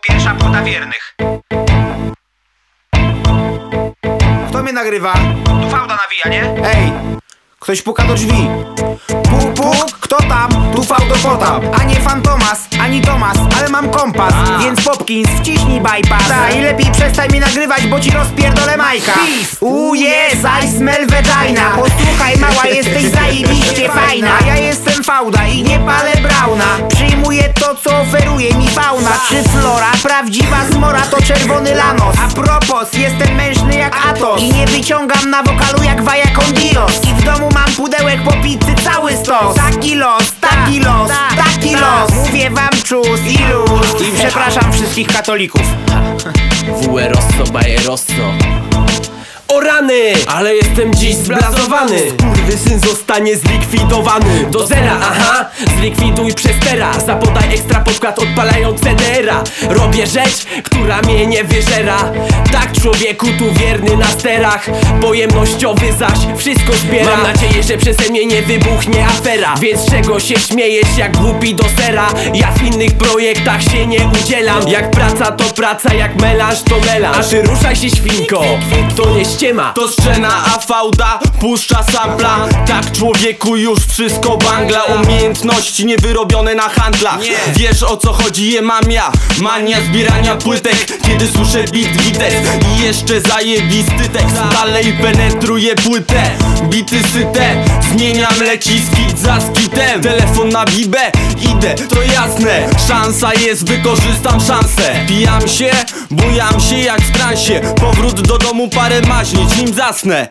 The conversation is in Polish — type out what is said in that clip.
pierwsza płyta wiernych. Kto mnie nagrywa? Tu fałda nawija, nie? Ej, ktoś puka do drzwi. Puk, puk, kto tam? Tu Fałdopotam. A nie Fantomas, ani Tomas, ale mam kompas. Więc Popkins, wciśnij bypass. I lepiej przestań mi nagrywać, bo ci rozpierdolę Majka. Yes, I smell vagina. Posłuchaj mała, jesteś zajebiście fajna. A ja jestem Fałda i nie palę Brauna. Przyjmuję to, co oferuje mi fauna. Czy flora, prawdziwa zmora to czerwony lanos. A propos, jestem mężny jak Atos. I nie wyciągam na wokalu jak Vaja con Dios. I w domu mam pudełek po pizzy cały stos. Taki los, taki los, taki los. Mówię wam czus i luz. I przepraszam wszystkich katolików. Vue Rosso, Baje Rosso. O rany! Ale jestem dziś zblazowany. Skurwysyn zostanie zlikwidowany. Do zera, aha, zlikwiduj przez teraz. Zapodaj ekstra podkład odpalając CDR-a. Robię rzecz, która mnie nie wyżera. Tak człowieku tu wierny na sterach. Pojemnościowy zaś wszystko zbiera. Mam nadzieję, że przeze mnie nie wybuchnie afera. Więc czego się śmiejesz jak głupi do sera? Ja w innych projektach się nie udzielam. Jak praca to praca, jak melanż to melanż. A ty ruszaj się świnko, to nie ściema. To scena, a fałda puszcza sampla. Tak człowieku już wszystko bangla. Umiejętności niewyrobione na handlach. Wiesz o co chodzi, je mam ja. Mania zbierania płytek, kiedy słyszę beat gites. I jeszcze zajebisty tekst. Dalej penetruję płytę, bity syte. Zmieniam leciski za skitem. Telefon na bibę, idę, to jasne. Szansa jest, wykorzystam szansę. Pijam się, bujam się jak w transie. Powrót do domu parę maźnić, nim zasnę.